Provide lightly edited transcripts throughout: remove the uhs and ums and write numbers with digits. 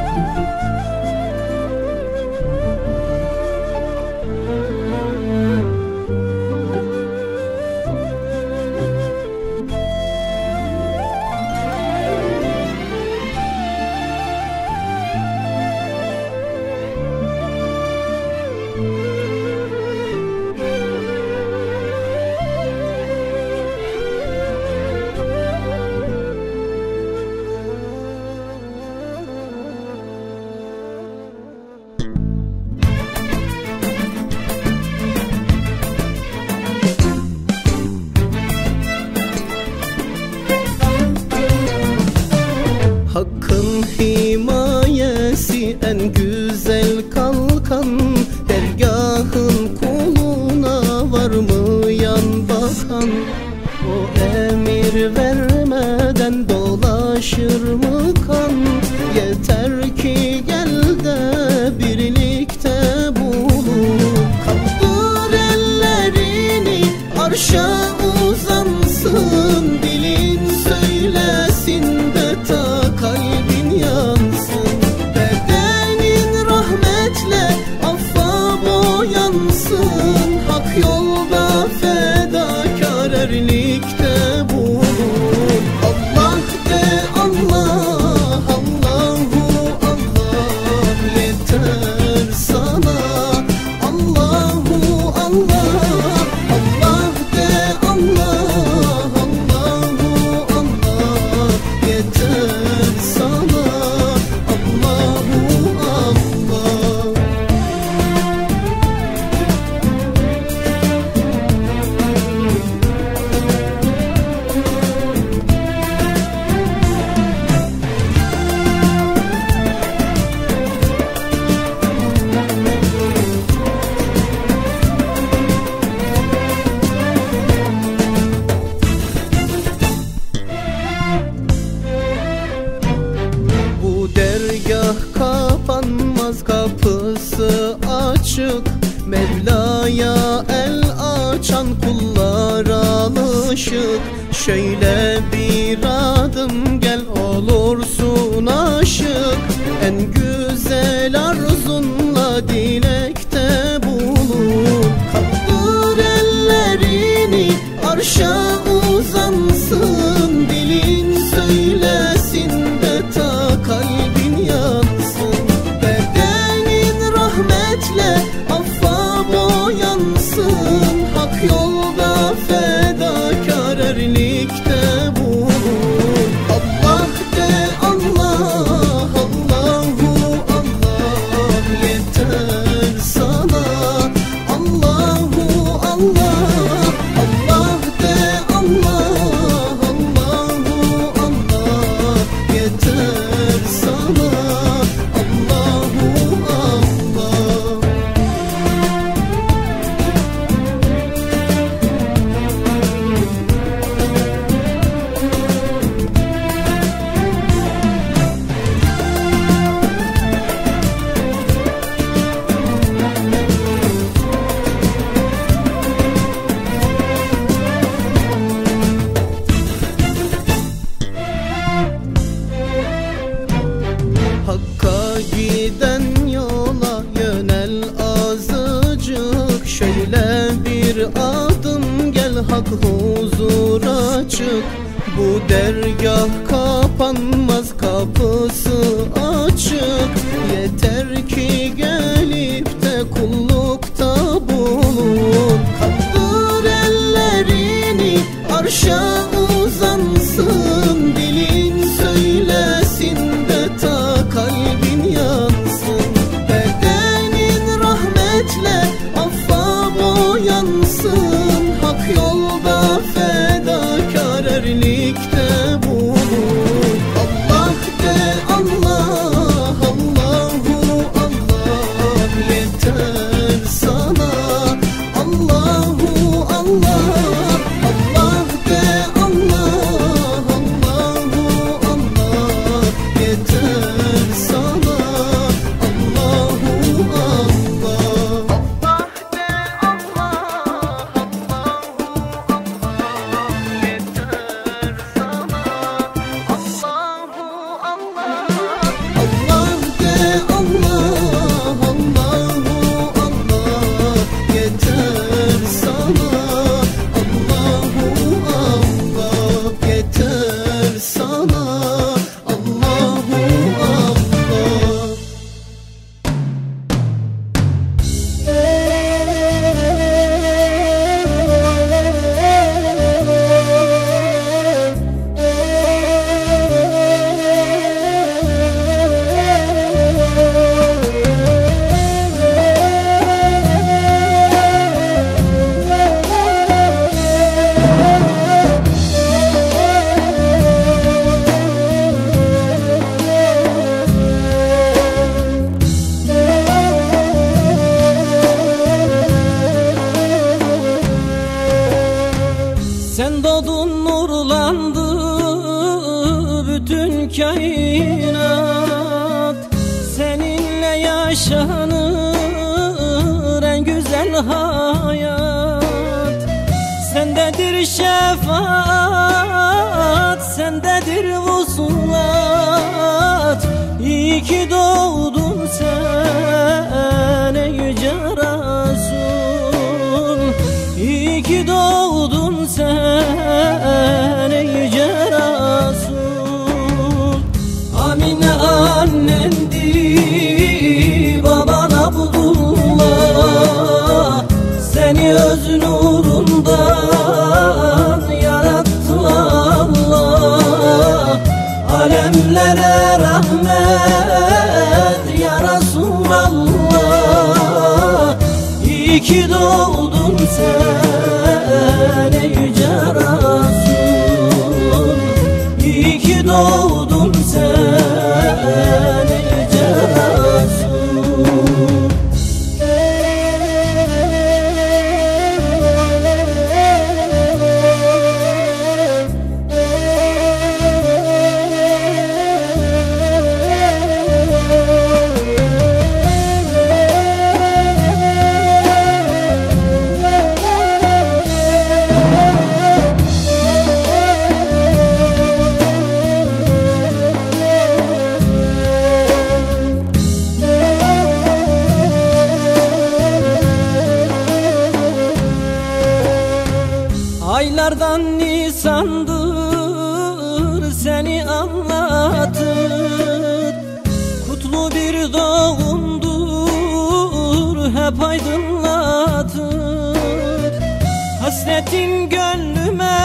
Hakkın himayesi en güzel kalkan, dergahın kuluna varmayan bakan. O emir vermeden dolaşır mı kan? Yeter ki gel de birlikte bulun. Kaldır ellerini arşa uzansın, dilin söylesin de ta kalbin yansın. Bedenin rahmetle affa boyansın, hak yolda fedakar erlikte bulun. Allah de Allah, Allahu Allah, yeter sana. Allahu Allah, Allah de Allah, Allahu Allah, yeter sana. Allahu Allah. Bu dergah kapanmaz, kapısı açık. Mevla'ya el açan kullar alışık. Şöyle bir adım gel olursun aşık. En güzel arzunla dilekte bulun. Kaldır ellerini arşa uzansın, dilin söylesin de ta kalbin yansın. Bedenin rahmetle affa boyansın, hak yolda fedakar erlikte bulun. Allah de Allah, Allahu Allah, yeter sana. Allahu Allah, Allah de Allah, Allahu Allah, yeter sana. Allahu Allah. Hakka giden yola yönel azıcık. Şöyle bir adım gel, hak huzur açık. Bu dergah kapanmaz, kapısı açık. Yeter ki gelip de kullukta bulun. Kaldır ellerini arşa uzansın, dilin söylesin de ta kalbin yansın. Bedenin rahmetle affa boyansın, hak yolda fedakar erlikte bulun. Allah de Allah, Allahu Allah, yeter sana. Allahu Allah, Allah de Allah. hayat. Sendedir şefaat, sendedir vuslat. İyi ki doğdun sen ey yüce Resul. İyi ki doğdun sen ey yüce Resul. Amine annendi, baban Abdullah. Seni öz nurundan yarattı Allah. Alemlere rahmet ya Resulallah. İyi ki doğdun sen ey yüce Resul. İyi ki doğdun sen ey yüce Resul. Aylardan Nisan'dır seni anlatır. Kutlu bir doğumdur hep aydınlatır. Hasretin gönlüme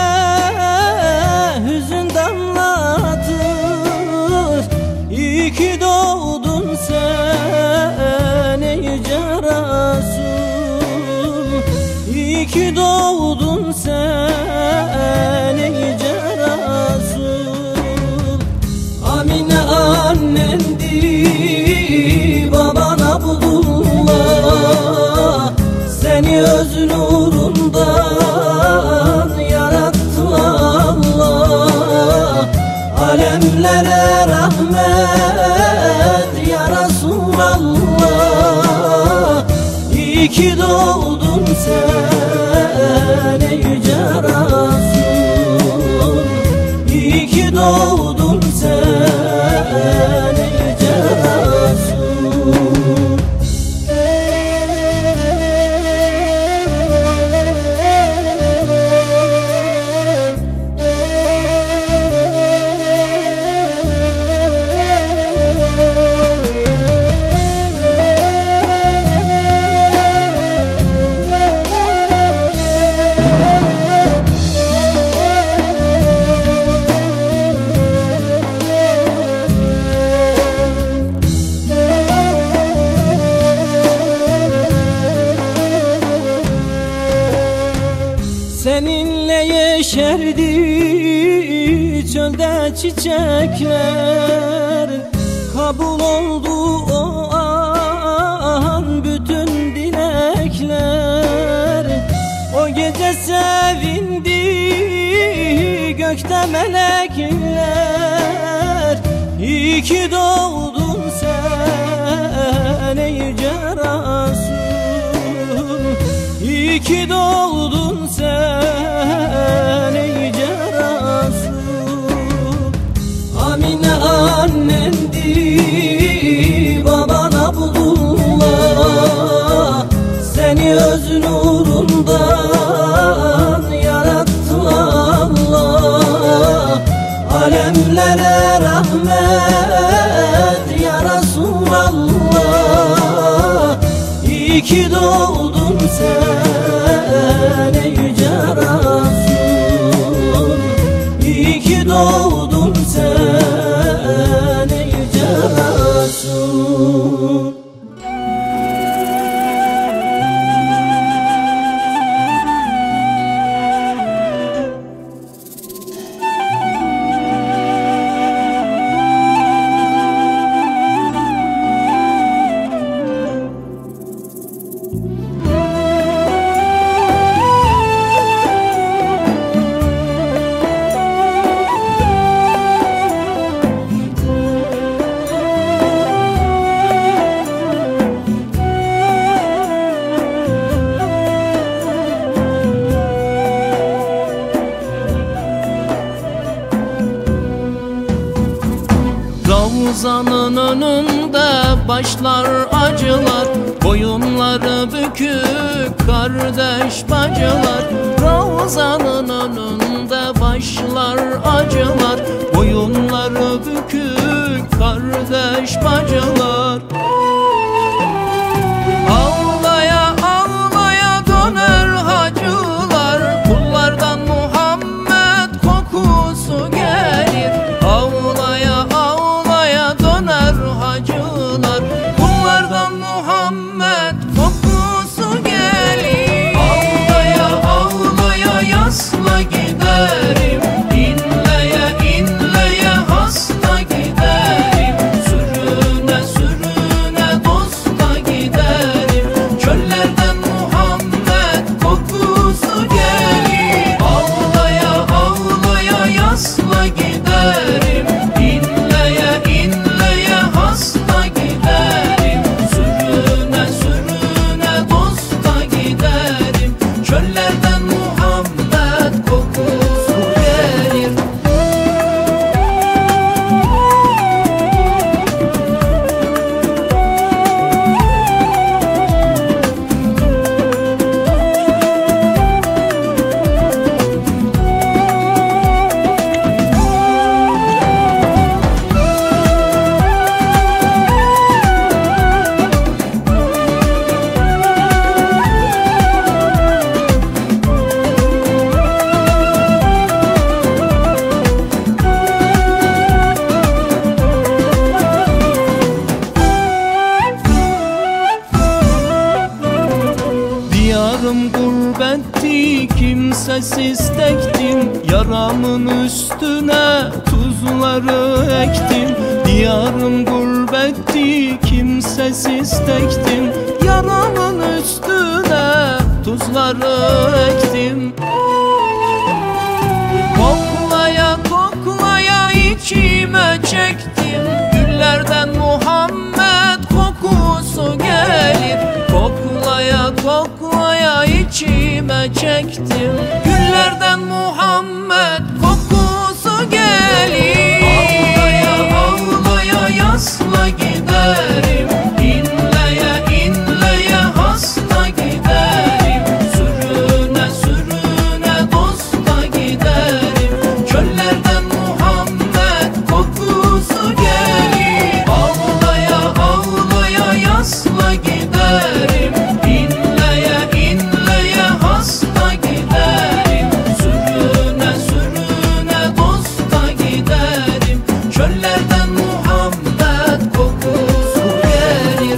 hüzün damlatır. İyi ki doğdun sen ey yüce Resul. İyi ki doğdun sen ey yüce Resul. Amine annendi, baban Abdullah. Seni öz nurundan yarattı Allah. Alemlere rahmet ya Resulallah. İyi ki doğdun sen ey yüce Resul. İyi ki doğdun sen ey yüce Resul. Seninle yeşerdi çölde çiçekler. Kabul oldu o an bütün dilekler. O gece sevindi gökte melekler. İyi ki doğdun sen ey yüce Resul. İyi ki doğdun sen ey yüce Resul. Amine annendi, baban Abdullah. Seni öz nurundan yarattı Allah. Alemlere rahmet ya Resulallah. İyi ki doğdun sen ey yüce Resul. İyi ki doğdun sen ey yüce Resul. Ravzanın önünde başlar acılar, boyunları bükük kardeş bacılar. Ravzanın önünde başlar acılar, boyunları bükük kardeş bacılar. Ağlaya ağlaya döner hacılar, kullardan Muhammed kokusu gelir. Ağlaya ağlaya döner hacılar, kullardan Muhammed kokusu gelir. Ağlaya ağlaya yasla giderim, inleye inleye hasta giderim. Sürüne sürüne dosta giderim, çöllerden Muhammed kokusu gelir. Ağlaya ağlaya yasla giderim, inleye inleye hasta giderim. Sürüne sürüne dosta giderim, çöllerden Muhammed kokusu gelir. Diyarım gurbetti, kimsesiz tektim. Yaramın üstüne tuzları ektim. Diyarım gurbetti, kimsesiz tektim. Yaramın üstüne tuzları ektim. Koklaya koklaya içime çektim, güllerden Muhammed kokusu gelir. Koklaya koklaya içime çektim, güllerden Muhammed kokusu gelir. Ağlaya ağlaya yasla giderim, inleye inleye hasta giderim. Sürüne sürüne dosta giderim, çöllerden Muhammed kokusu gelir. Ağlaya ağlaya yasla giderim, inleye inleye hasta giderim. Sürüne sürüne dosta giderim, çöllerden Muhammed kokusu gelir.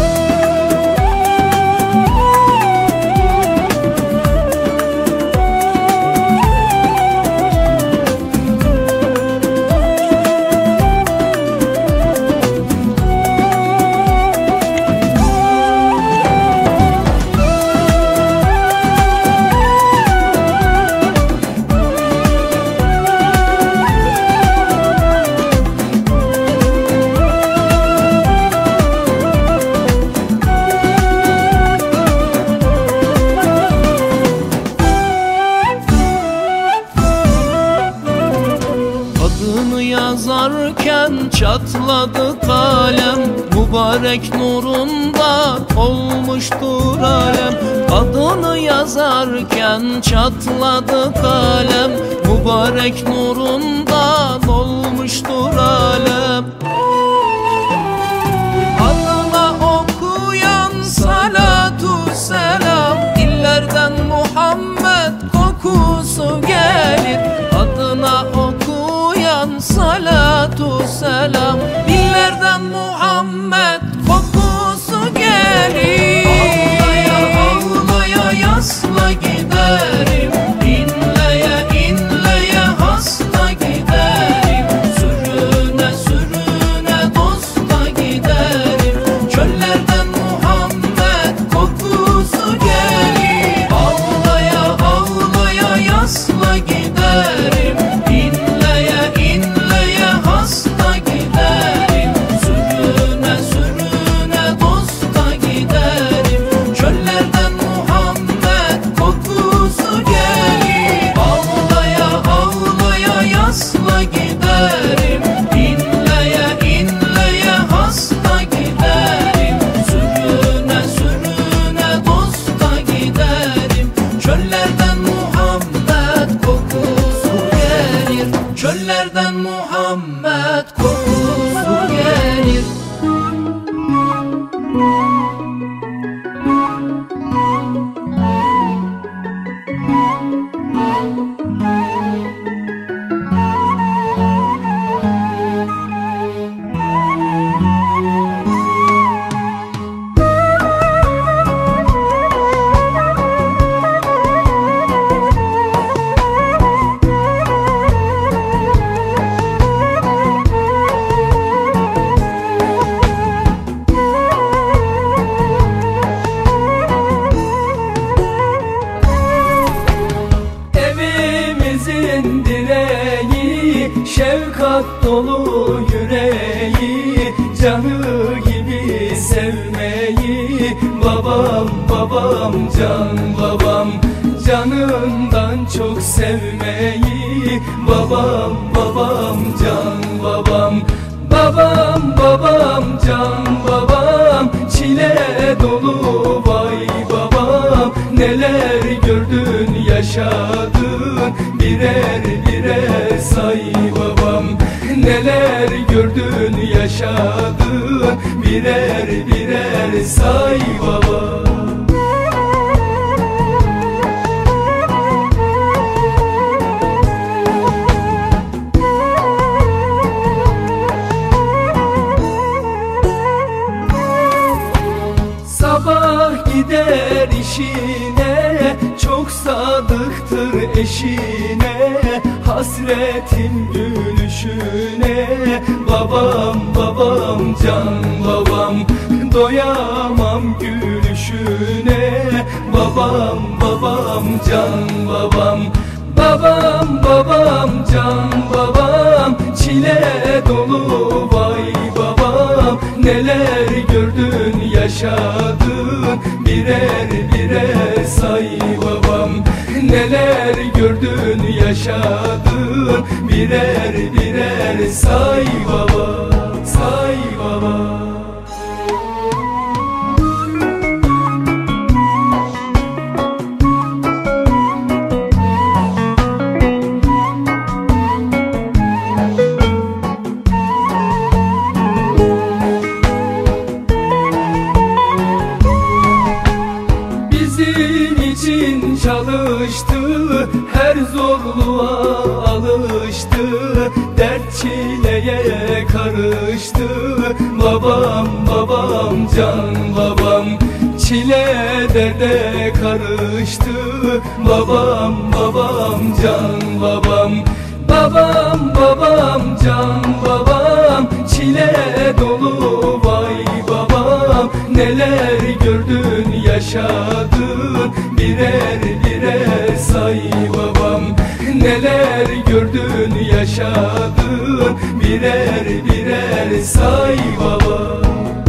Adını yazarken çatladı kalem, mübarek nurunda olmuştur alem. Adını yazarken çatladı kalem, mübarek nurundan olmuştur alem. Adına okuyan salatu selam, dillerden Muhammed kokusu gelir. Adına okuyan salatu selam, dillerden Muhammed kokusu gelir. Ağlaya ağlaya yasla giderim, inleye inleye hasta giderim. Sürüne sürüne dosta giderim, çöllerden Muhammed kokusu gelir. Ağlaya ağlaya yasla giderim, inleye inleye hasta giderim. Sürüne sürüne dosta giderim. canı gibi sevmeyi. Babam babam can babam, canından çok sevmeyi. Babam babam can babam, babam babam can babam. Çile dolu vay babam, neler gördün yaşadın, birer birer say babam. Neler gördün yaşadın, birer birer say babam. Sabah gider işine, çok sadıktır eşine. Hasretin gülüşüne, babam babam can babam. Doyamam gülüşüne, babam babam can babam. Babam babam can babam, çile dolu vay babam. Neler gördün yaşadın, birer birer say babam. Neler gördün yaşadın, birer birer say babam, say babam. Bizim için çalıştı, her zorluğa alıştı. Dert çileye karıştı, babam babam can babam. Çile derde karıştı, babam babam can babam. Babam babam can babam, çile dolu vay babam. Neler gördün yaşadın, birer birer say babam. Neler gördün yaşadın, birer birer say babam.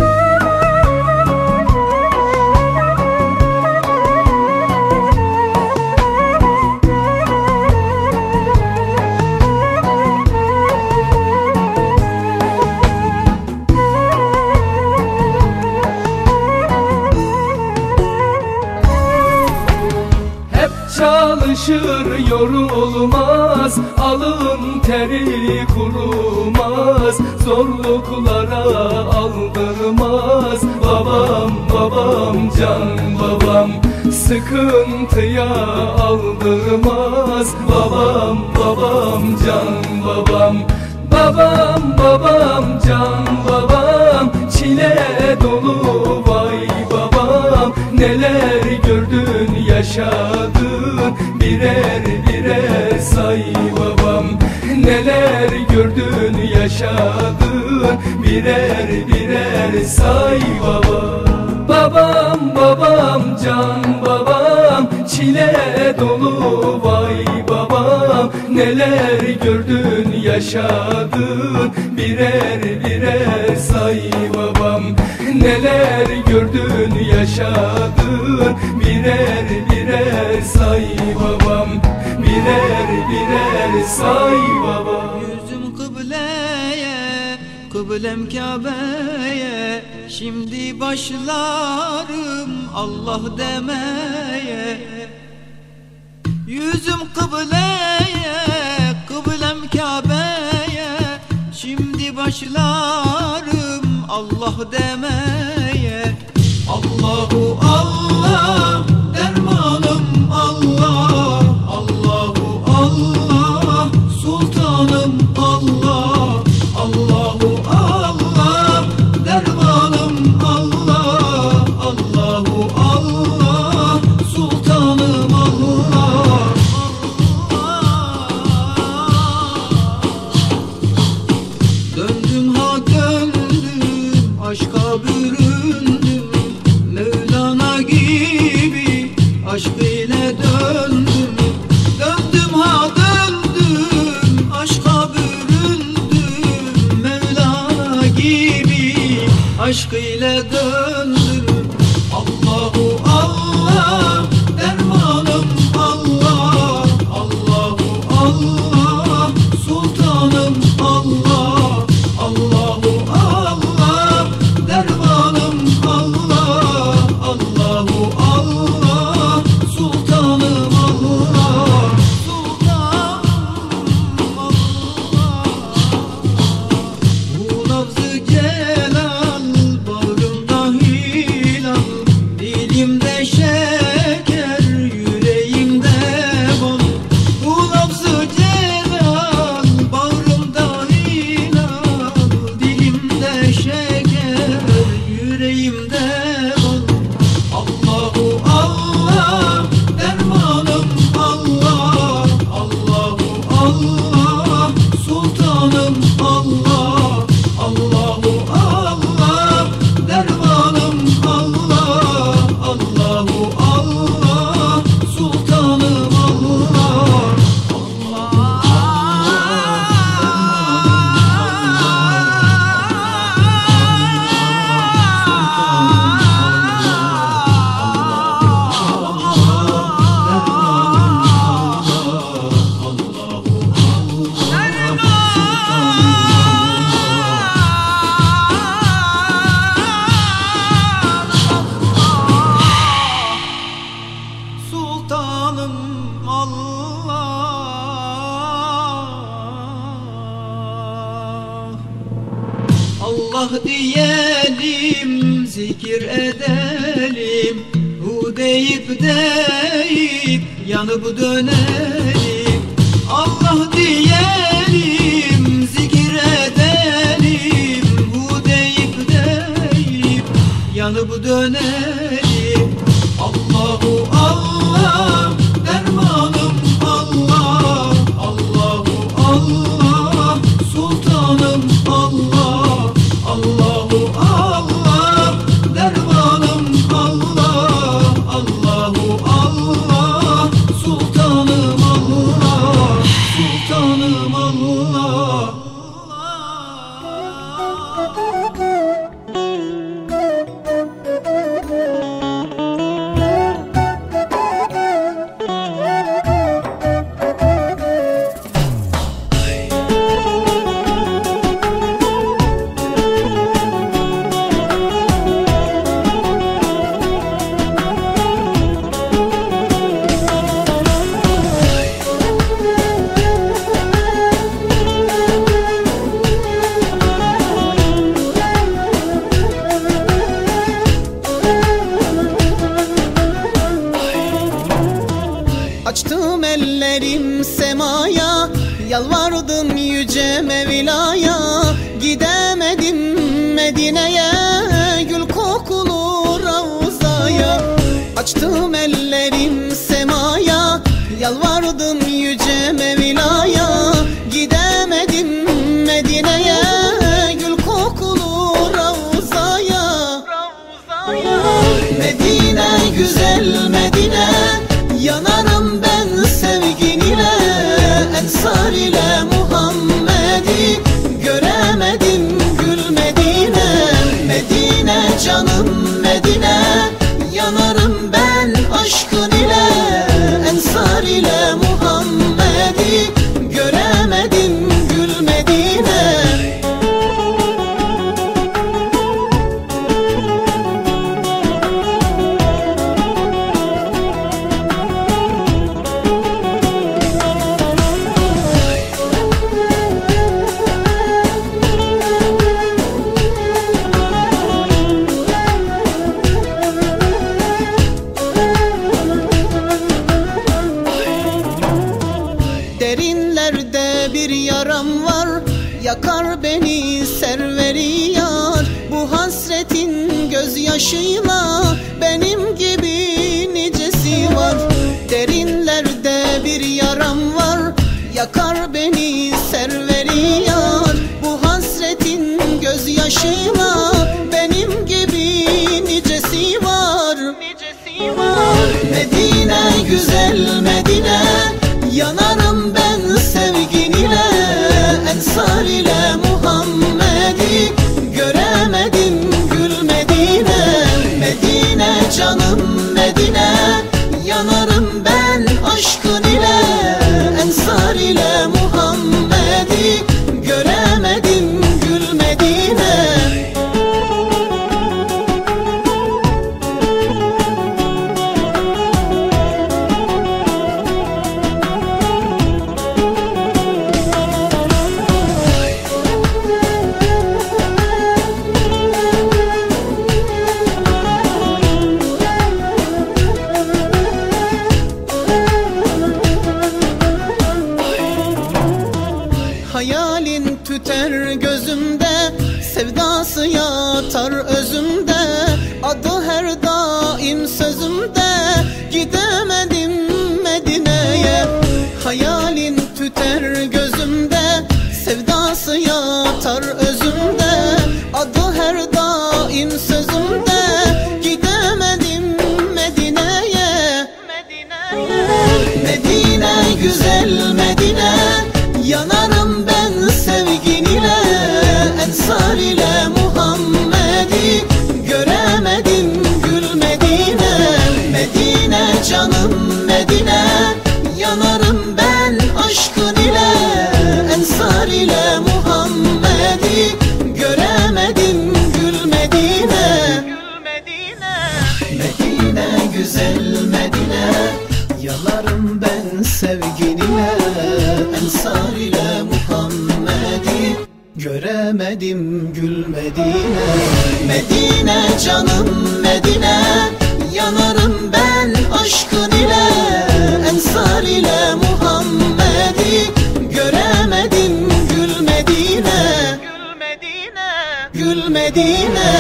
Çalışır yorulmaz, alın teri kurumaz. Zorluklara aldırmaz, babam babam can babam. Sıkıntıya aldırmaz, babam babam can babam. Babam babam can babam, çile dolu vay babam. Neler gördün yaşadın, birer birer say babam. Neler gördün yaşadın, birer birer say babam. Babam babam can babam, çile dolu vay babam. Neler gördün yaşadın, birer birer say babam. Neler gördün yaşadın, birer birer say babam. Birer birer say babam. Yüzüm kıbleye, kıblem Kabe'ye. Şimdi başlarım Allah demeye. Yüzüm kıbleye, kıblem Kabe'ye. Şimdi başlarım Allah demeye. Allahu Allah, dermanım Allah. Allahu Allah, sultanım Allah. Allahu Allah, dermanım Allah. Allahu Allah, sultanım Allah. Döndüm ha döndüm, aşka büründüm. Mevlana gibi aşk ile döndüm. Döndüm ha döndüm, aşka büründüm. Mevlana gibi aşk ile döndürür. Allahu Allah dermanım Allah, Allahu Allah sultanım Allah, Allahu Allah dermanım Allah, Allahu Allah sultanım Allah, sultanım Allah. Bu lafz-ı celal bağrımda hilal, dilimde şeker, yüreğimde bal. Bu lafz-ı celal bağrımda hilal, dilimde şeker, yüreğimde bal. Allahu Allah dermanım Allah, Allahu Allah sultanım Allah, Allahu Allah dermanım Allah, Allahu Allah sultanım Allah. Sultanım Allah. Allah diyelim, zikir edelim, hu deyip yanıp dönelim. Allah diyelim, zikir edelim, hu deyip yanıp dönelim. Allahu Allah dermanım Allah, Allahu Allah sultanım Allah, Allahu Allah dermanım Allah, Allahu Allah sultanım Allah, sultanım Allah. Açtım ellerim semaya, yalvardım yüce Mevla'ya. Gidemedim Medine'ye, gül kokulu Ravza'ya. Açtım ellerim semaya, yalvardım yüce Mevla'ya. Gidemedim Medine'ye, gül kokulu Ravza'ya. Medine güzel Medine, yanarım ben sevgin ile. Ensar ile Muhammed'i göremedim gül Medine. Medine canım Medine, yanarım ben aşkın ile. Ensar ile Muhammed'i göremedim gül Medine. Derinlerde bir yaram var, yakar beni serveri yar. Bu hasretin gözyaşıyla benim gibi nicesi var. Derinlerde bir yaram var, yakar beni serveri yar. Bu hasretin gözyaşıyla benim gibi nicesi var. Medine güzel Medine, yanarım ben sevgin ile. Ensar ile Muhammed'i göremedim gül canım Medine, yanarım ben aşkın ile. Ensar ile Muhammed'i göremedim gül Medine. Hayalin tüter gözümde, sevdası yatar özümde. Adı her daim sözümde, gidemedim Medine'ye. Hayalin tüter gözümde, sevdası yatar özümde. Adı her daim sözümde, gidemedim Medine'ye. Medine güzel Medine, yanarım ben sevgin ile. Ensar ile Muhammed'i göremedim gül Medine. Medine canım Medine, yanarım ben aşkın ile. Ensar ile Muhammed'i göremedim gül Medine. Medine güzel Medine, yanarım ben sevgin ile. Ensar ile Muhammed'i göremedim gül Medine. Medine canım Medine, yanarım ben aşkın ile. Ensar ile Muhammed'i göremedim gül Medine. Gül Medine.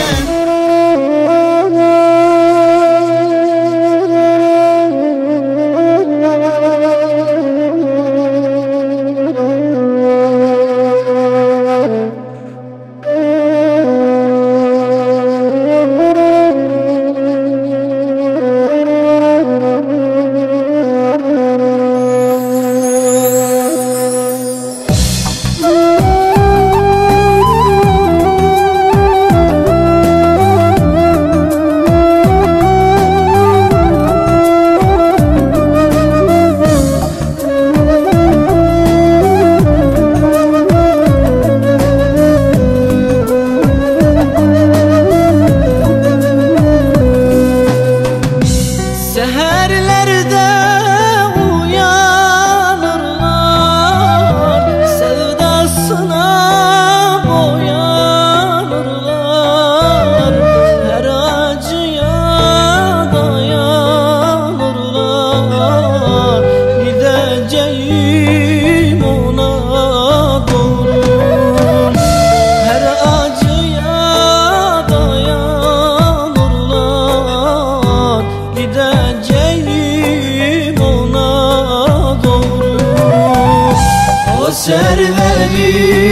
Serveri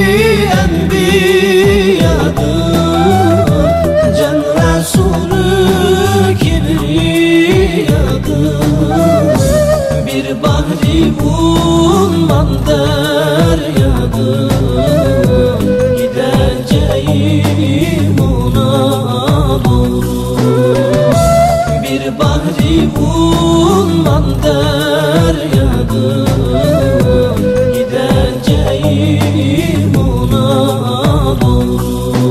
enbiyadır, Can Resulü kibriyadır. Bir bahri bulman deryadır, gideceğim ona doğru. Bir bahri bulman deryadır, gideceğim ona doğru.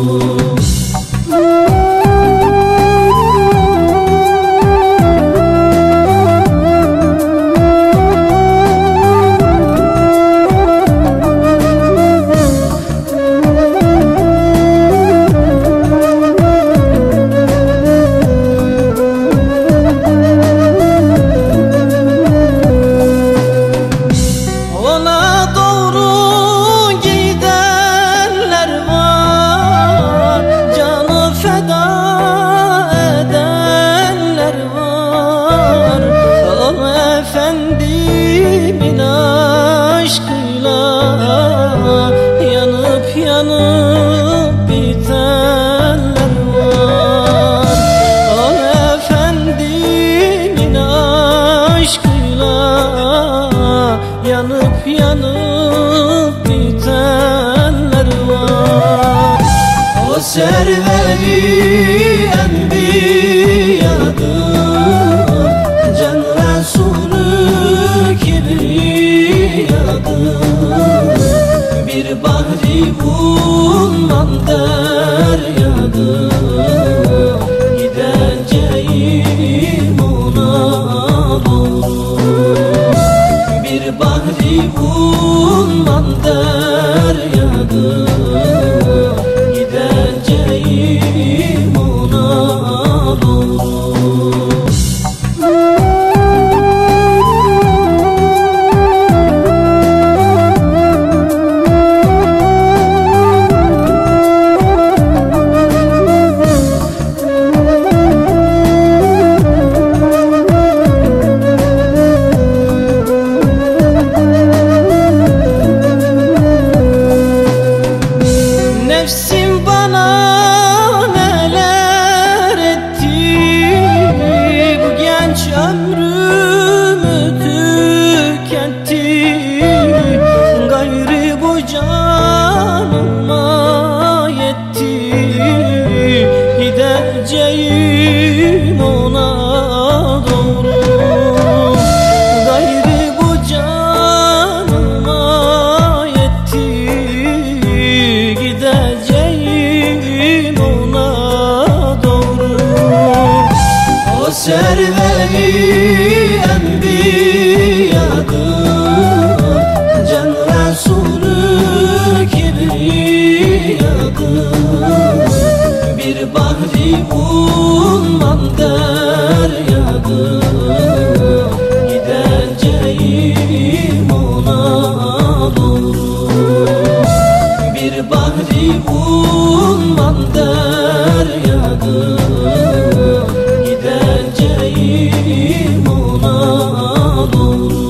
Efendimin aşkıyla yanıp yanıp bitenler var. O efendimin aşkıyla yanıp yanıp bitenler var. O serveri enbiyadır, feryadım, gideceğim ona doğru. Bir bahri umman deryadım, gideceğim ona doğru. Nefsim bana neler etti, bu genç ömrümü tüketti. Gayrı bu canıma yetti, gideceğim ona doğru. Gayrı bu canıma yetti, gideceğim ona doğru. O serveri enbiyadır, can Resulü kibriyadır. Bir bahri umman deryadır, gideceğim ona doğru. Bir bahri umman deryadır, gideceğim ona doğru.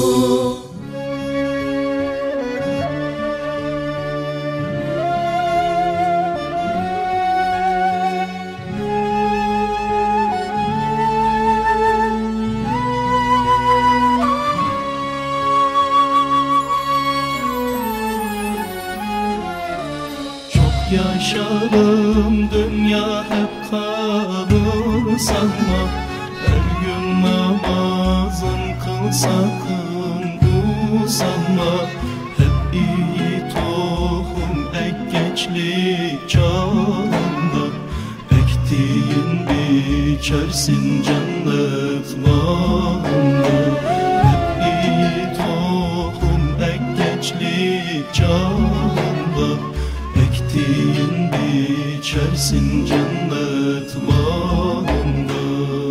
Yaşarım dünya hep kalır sanma, her gün namazın kıl sakın usanma. Hep iyi tohum ek gençlik çağında, ektiğin biçersin cennet bağında. Hep iyi tohum ek gençlik çağında, ektiğin biçersin cennet bağında.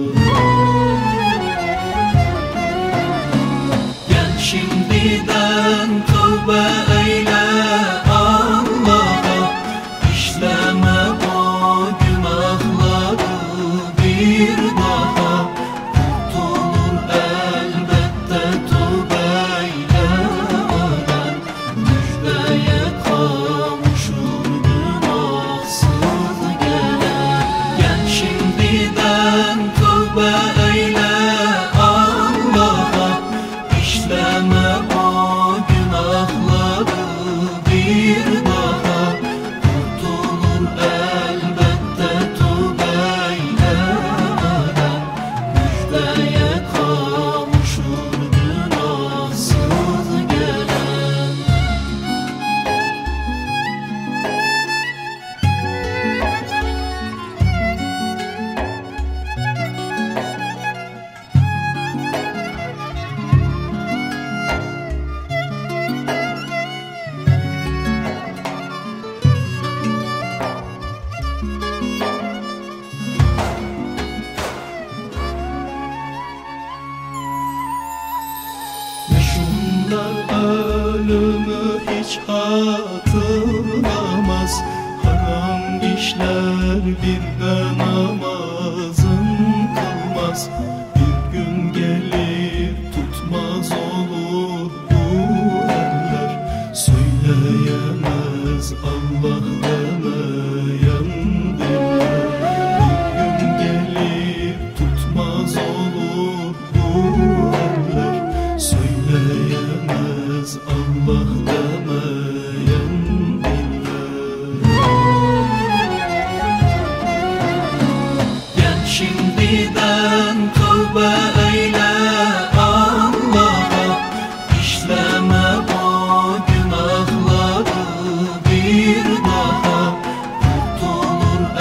Gel şimdiden tövbe eyle Allah'a, işleme o günahları bir daha. Kurtulur elbette tövbeyle ölen, müjdeye kavuşur günahsız gelen. Gel şimdiden tövbe eyle Allah'a, işleme o günahları bir daha. Kurtulur elbette tövbeyle ölen, müjdeye kavuşur günahsız gelen. Şunlar ölümü hiç hatırlamaz, haram işler bir de namazın kılmaz. Bir gün gelir tutmaz olur bu eller, söyleyemez Allah demeyen diller. Bir gün gelir tutmaz olur bu eller, söyleyemez Allah demeyen diller. Gel şimdiden tövbe eyle Allah'a, işleme o günahları bir daha. Kurtulur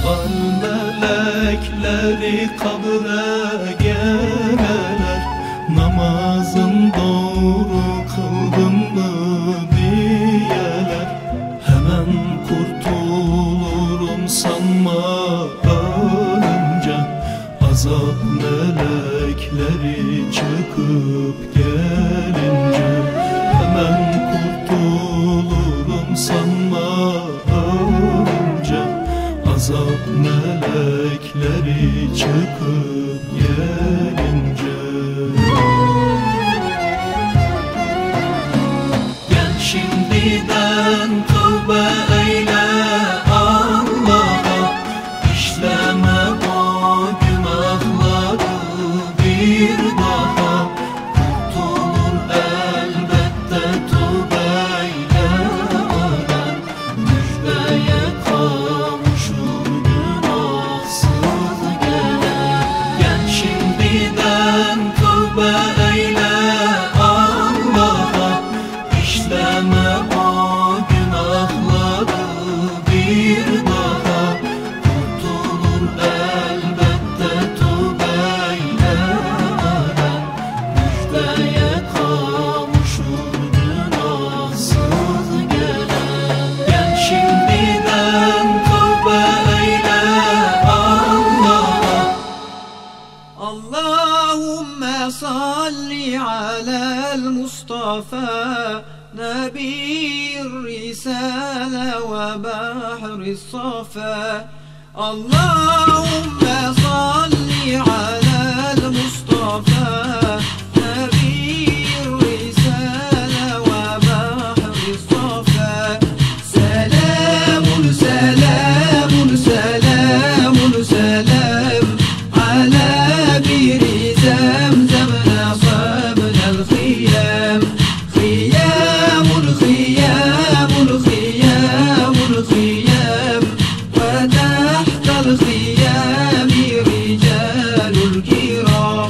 Var melekleri kabre geleler, namazın doğru kıldın mı diyeler. Hemen kurtulurum sanma ölünce, azap melekleri çıkıp gelince. Hemen kurtulurum sanma ölünce, azap melekleri çıkıp gelince. Gel şimdiden tövbe eyle Allah'a, işleme o günahları bir daha. Kurtulur elbette tövbeyle ölen, müjdeye kavuşur günahsız gelen. Gel şimdiden tövbe eyle Allah'a, işleme o günahları bir daha. Kurtulur elbette tövbeyle ölen, müjdeye kavuşur günahsız gelen. Gel şimdiden tövbe eyle Allah'a. Allahümme salli alel Mustafa, Nebiyyir Risale ve Bahri Safa. Allahümme salli alel Mustafa, Nebiyyir Risale ve Bahri Safa. Selamun selamun selamun selam ala biri zemzem nasabnel khiyam. Khiyamul khiyamul khiyamul khiyam ve tahtal khiyami rijalul kiram.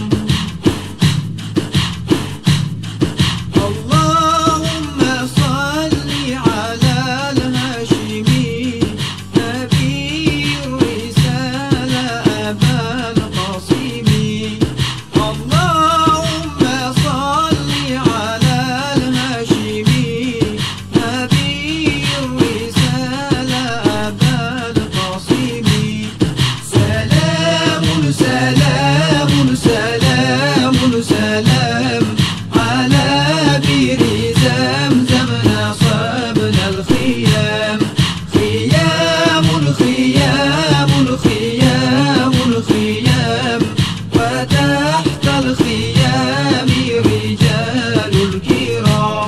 Allahümme salli alel Haşimi, Nebiyyir Risale Ebel Kasimi. Allahümme salli alel Haşimi, Nebiyyir Risale Ebel Kasimi. Selamun selamun selamun selam ala biri zemzem nasabnel khiyam. Khiyamul khiyamul khiyamul khiyam ve tahtal khiyami rijalul kiram.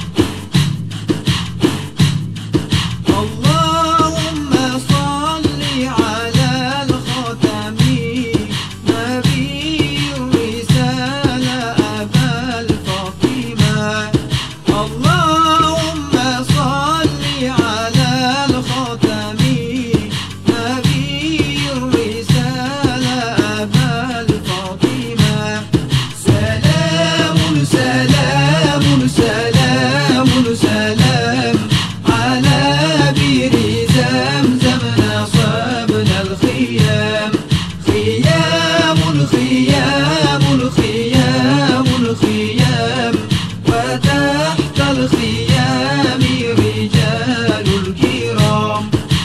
Allahümme salli alel Hatami, Nebiyyir Risale Ebel Fatima. Allahümme salli alel Hatami, Nebiyyir Risale Ebel Fatima. Selamun selamun selamun selam ala biri zemzem nasabnel khiyam. Khiyamul khiyamul khiyamul khiyam ve tahtal khiyami rijalul kiram.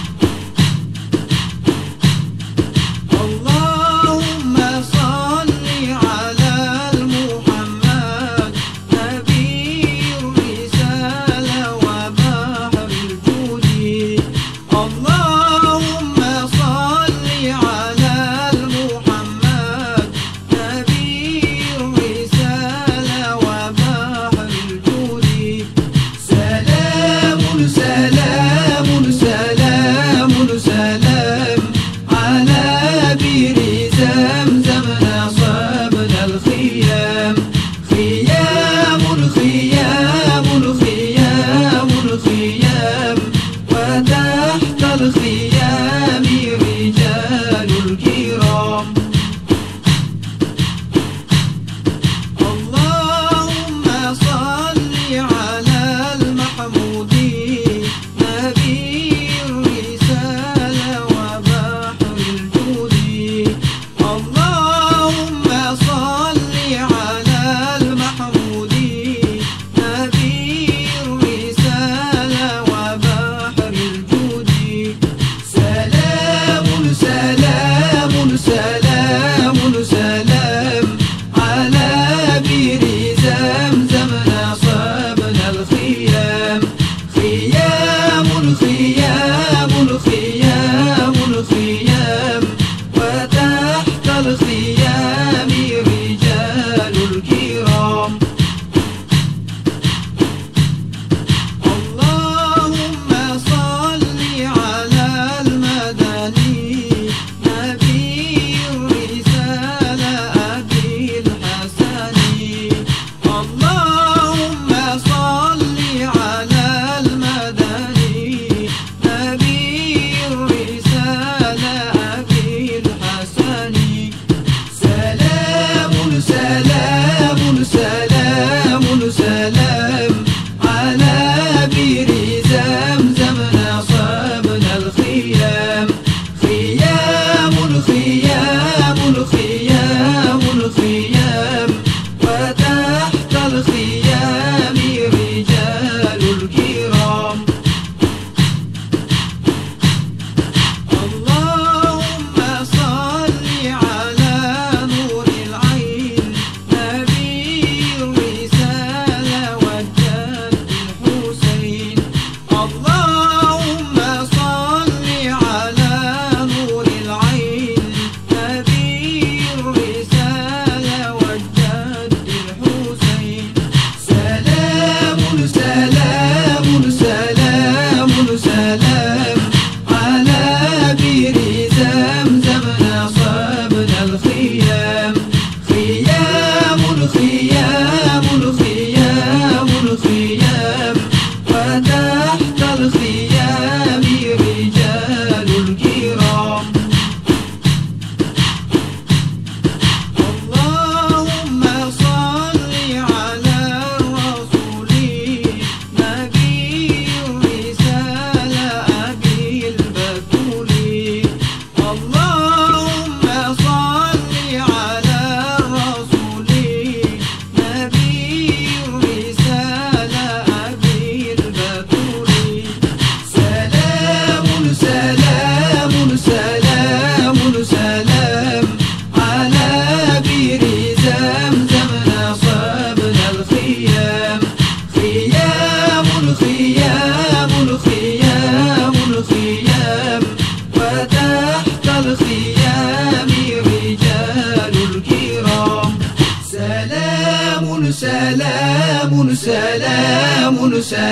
Allahümme salli alel Muhammed, Nebiyyir Risale ve Bahril Cudi. Allahümme salli alel Muhammed, Nebiyyir Risale ve Bahril Cudi. Selamun selamun selamun selam ala biri zemzem nasabnel khiyam. Khiyamul khiyamul khiyamul khiyam ve tahtal khiyami rijalul kiram. Allahümme salli alel Mahmudi, Nebiyyir Risale ve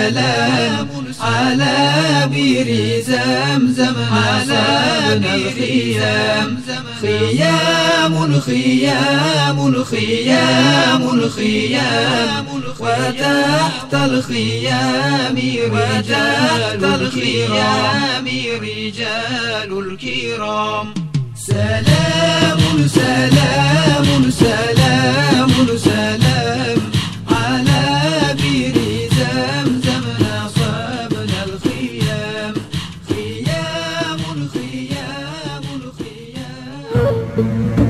سلام على بير زمزم أصابنا الخيام خيام خيام خيام خيام وتحت الخيام رجال الكرام سلام سلام سلام سلام على بير زمزم أصابنا الخيام خيام خيام خيام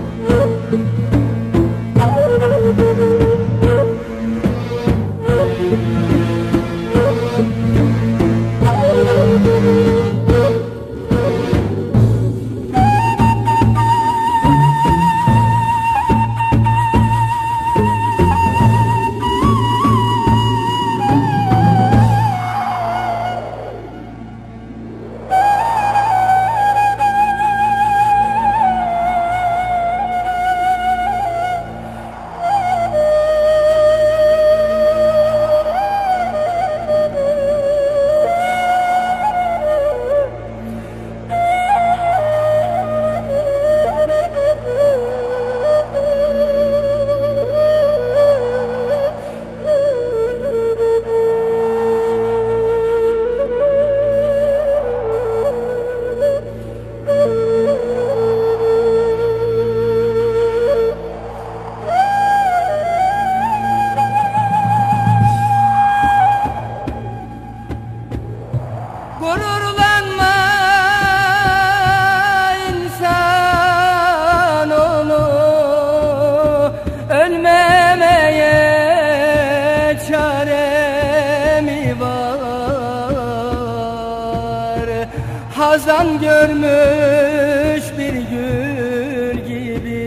Gururlanma insanoğlu, ölmemeye çare mi var? Hazan görmüş bir gül gibi,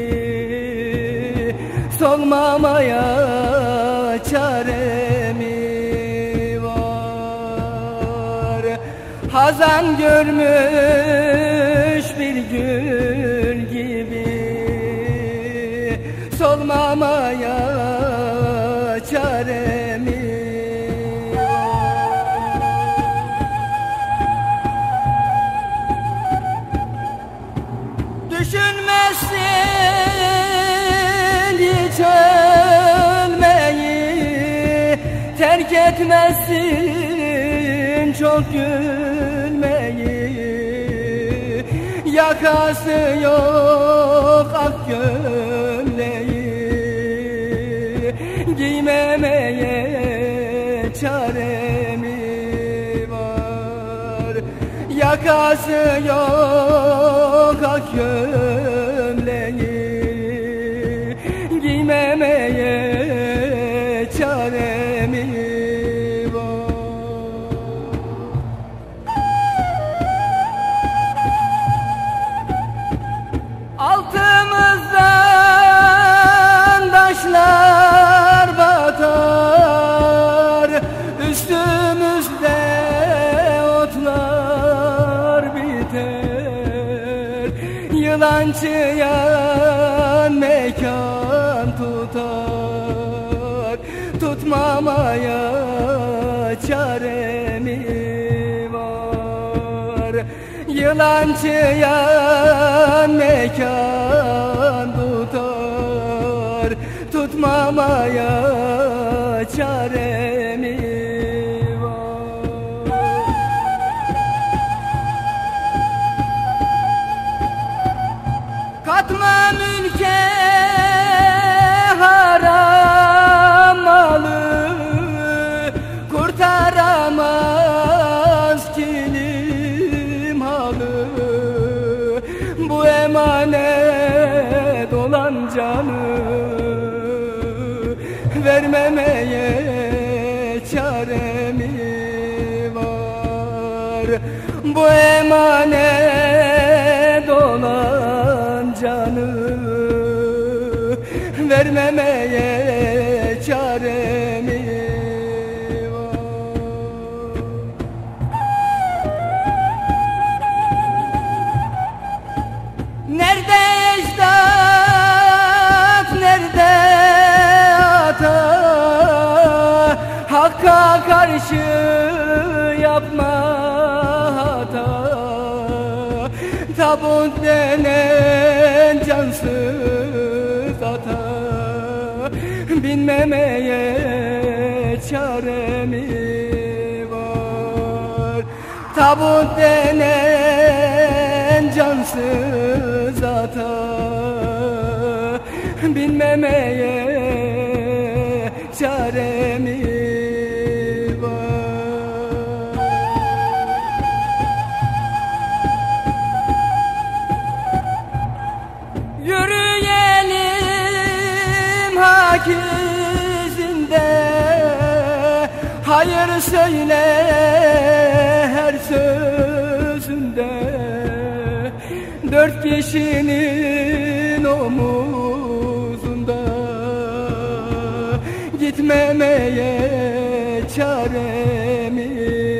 solmamaya çare mi? Hazan görmüş bir gül gibi, solmamaya çare mi var? Düşünmezsin hiç ölmeyi, terk etmezsin çok gülmeyi. Yakası yok ak gömleği, giymemeye çare mi var? Yakası yok ak gömleği, giymemeye çare mi var? Altımızdan taşlar batar, üstümüzde otlar biter. Yılançıya mekan tutar, tutmamaya çare mi var? Yılançıya mekan tutar, tutmamaya çare mi var? Katma mülke haram malı, kurtaramaz kilim halı. Bu emanet olan canı vermemeye çare mi var? Bu emanet olan canı vermemeye çare mi var? Nerede ecdat, nerede ata, Hakka karşı tabut denen cansız ata binmemeye çare mi var? Tabut denen cansız ata binmemeye çare mi var? Yürüyelim hak izinde, hayır söyle her sözünde. Dört kişinin omuzunda gitmemeye çare mi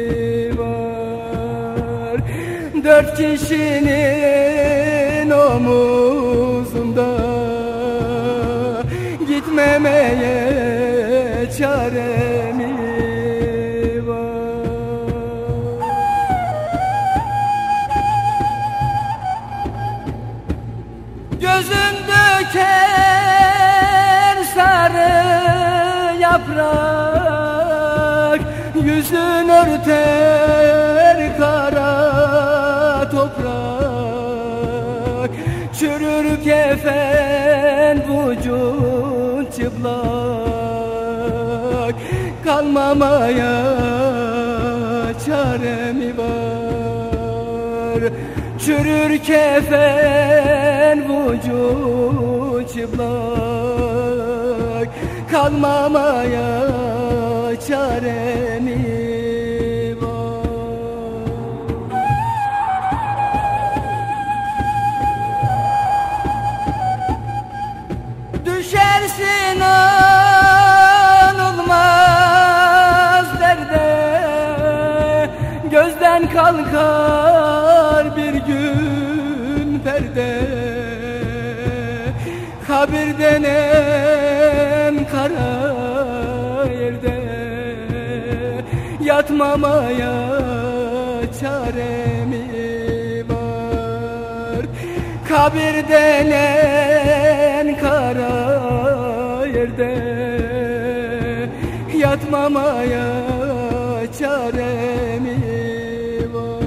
var? Dört kişinin omuzunda gitmemeye çare mi var? Gözün döker sarı yaprak, yüzün örter kara toprak. Çürür kefen vücut çıplak, kalmamaya çare mi var? Çürür kefen vücut çıplak, kalmamaya çare mi var? Düşersin anılmaz derde, gözden kalkar bir gün perde. Kabir denen kara yerde yatmamaya çare mi var? Kabir denen kara yerde yatmamaya çare mi var?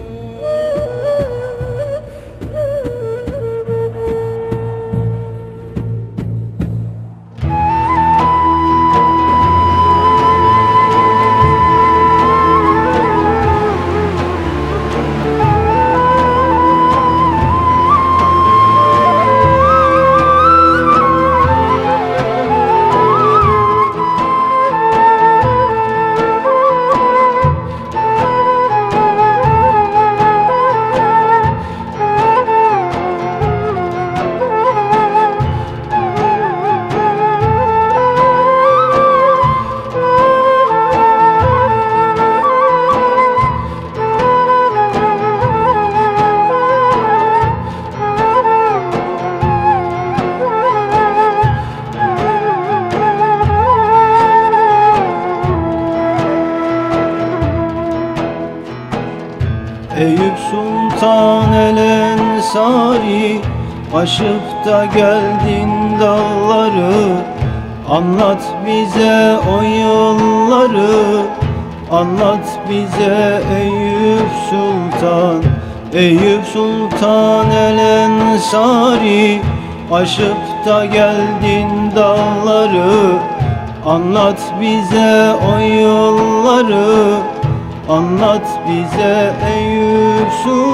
Eyüp Sultan el Ensari, aşıp da geldin dağları. Anlat bize o yılları, anlat bize Eyüp Sultan. Eyüp Sultan el Ensari, aşıp da geldin dağları. Anlat bize o yılları, anlat bize Eyüp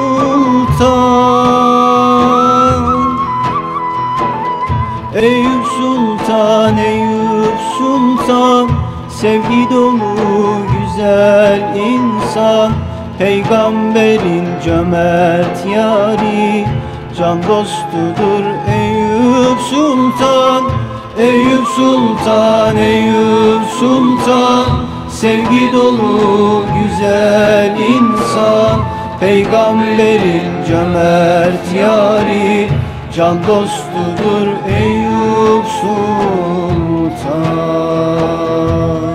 Sultan. Eyüp Sultan, Eyüp Sultan, sevgi dolu güzel insan. Peygamberin cömert yari, can dostudur Eyüp Sultan. Eyüp Sultan, Eyüp Sultan, sevgi dolu güzel insan. Peygamberin cömert yari, can dostudur Eyüp Sultan.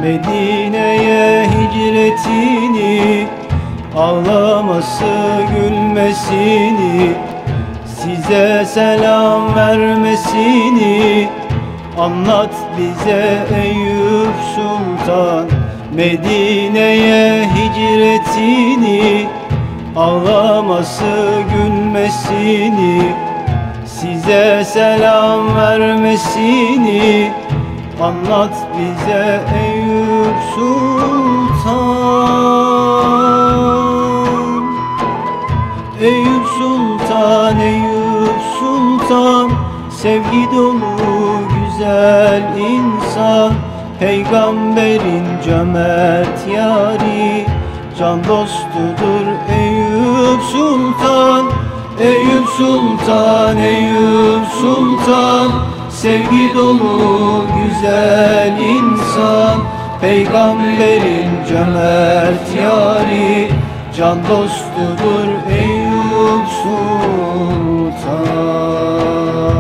Medine'ye hicretini, ağlaması gülmesini, size selam vermesini anlat bize Eyüp Sultan. Medine'ye hicretini, ağlaması gülmesini, size selam vermesini anlat bize Eyüp Sultan. Eyüp Sultan, Eyüp Sultan, sevgi dolu güzel insan, peygamberin cömert yari, can dostudur Eyüp Sultan. Eyüp Sultan, Eyüp Sultan, sevgi dolu güzel insan, peygamberin cömert yari, can dostudur Eyüp Sultan.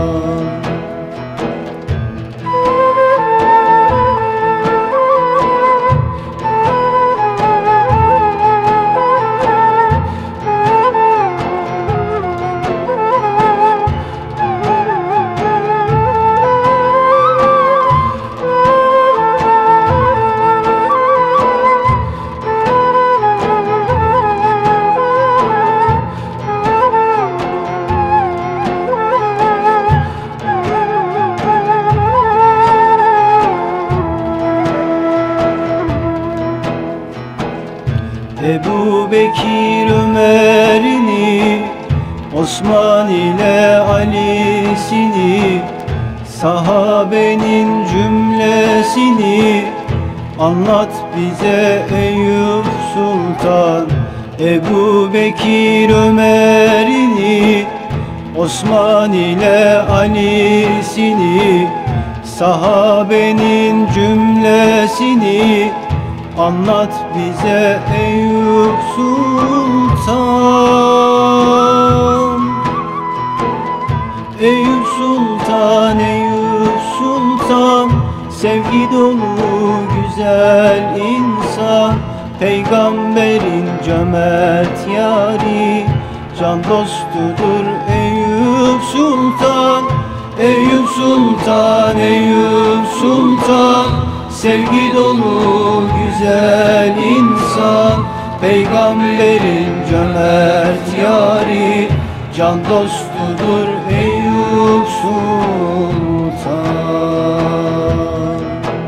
Ebu Bekir Ömer'ini, Osman ile Ali'sini, sahabenin cümlesini anlat bize Eyüp Sultan. Ebu Bekir Ömer'ini, Osman ile Ali'sini, sahabenin cümlesini anlat bize Eyüp Sultan. Eyüp Sultan, Eyüp Sultan, sevgi dolu güzel insan, peygamberin cömert yari, can dostudur Eyüp Sultan. Eyüp Sultan, Eyüp Sultan, sevgi dolu güzel insan, peygamberin cömert yari, can dostudur Eyüp Sultan.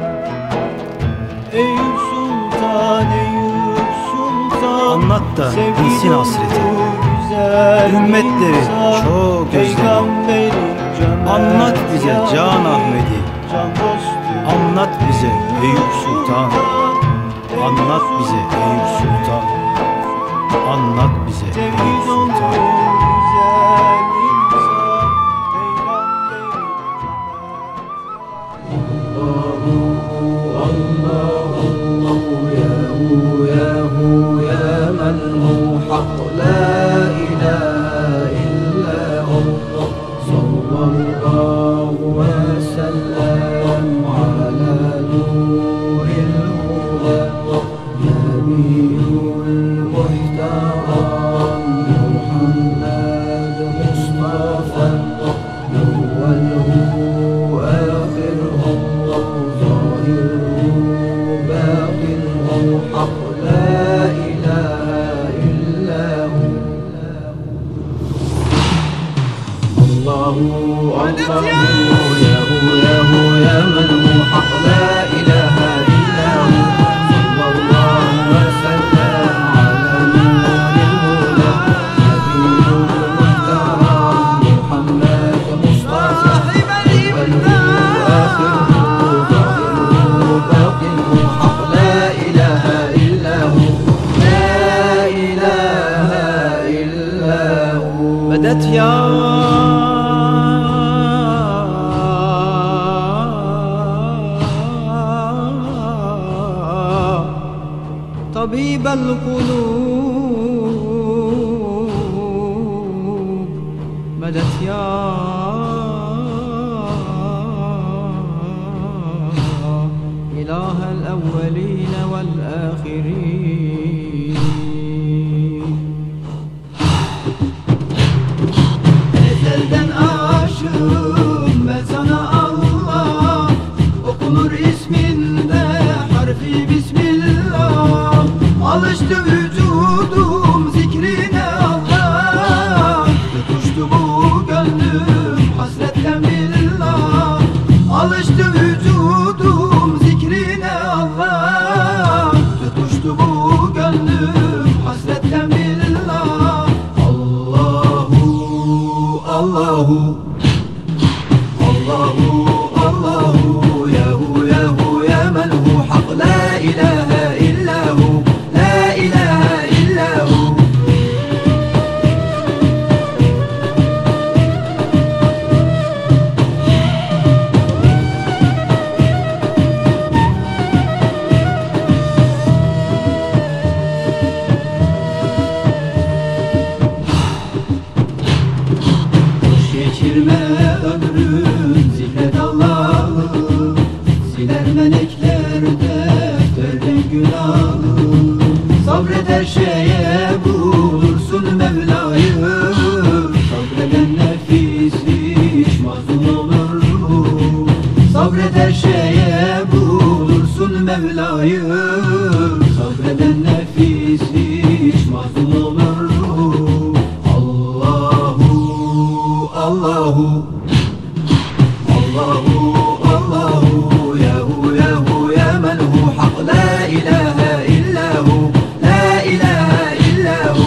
Eyüp Sultan, Eyüp Sultan, anlat da bilsin hasreti, ümmetleri çok özledi. Anlat bize Can Ahmet'i, anlat bize Eyüp Sultan. Anlat bize Eyüp Sultan, anlat bize Eyüp Sultan. بدت يا طبيب القلوب، بدت يا إله الأرض الأولين والآخرين. Ezelden aşığım ben sana Allah, okunur isminde harfi Bismillah. Alıştı vücudum zikrine Allah, tutuştu bu gönlüm hasretten billah. Alıştı vücudum zikrine Allah, tutuştu bu gönlüm hasretten billah. Allahu, Allahu, Allahu, Allahu, Yahu, Yahu, ya men hu hak, la ilahe illahu, la ilahe illahu. Geçirme ömrün zikret Allah'ı, siler melekler defterden günahı. Sabret her şeye bulursun Mevla'yı, sabreden nefis hiç mahzun olur mu? Sabret her şeye bulursun Mevla'yı, sabreden nefis hiç mahzun olur mu? Allahu, Allahu, Allahu, Yahu, Yahu, ya men hu hak, la ilahe illahu, la ilahe illahu.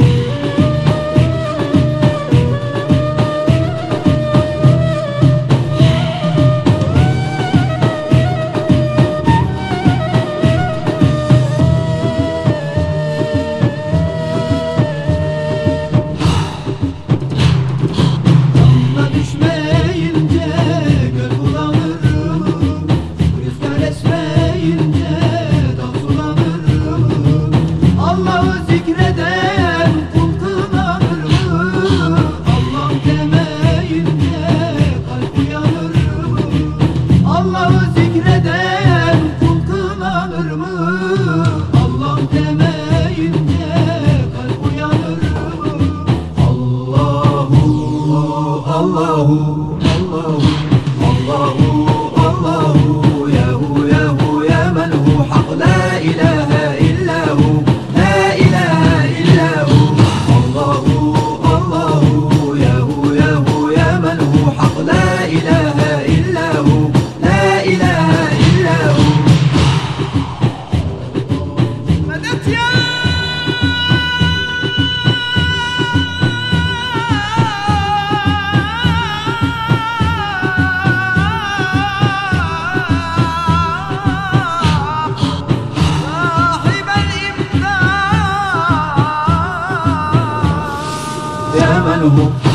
Düşmeyince göl bulanırım, rüzgar esmeyince dal sulanırım. Allah'ı zikreden kul kınanır mı? Allah demeyince kalp uyanır mı? Allah'ı zikreden kul kınanır mı? Allah demeyince kalp uyanır mı? Allahu, Allahu, Allahu, Allahu, Yahu, Yahu, ya men hu hak, la ilahe illahu, la ilahe illahu. Allahu, Allahu, Yahu, Yahu, ya men hu hak, la ilahe illahu, la ilahe illahu. Medet ya! يا من هو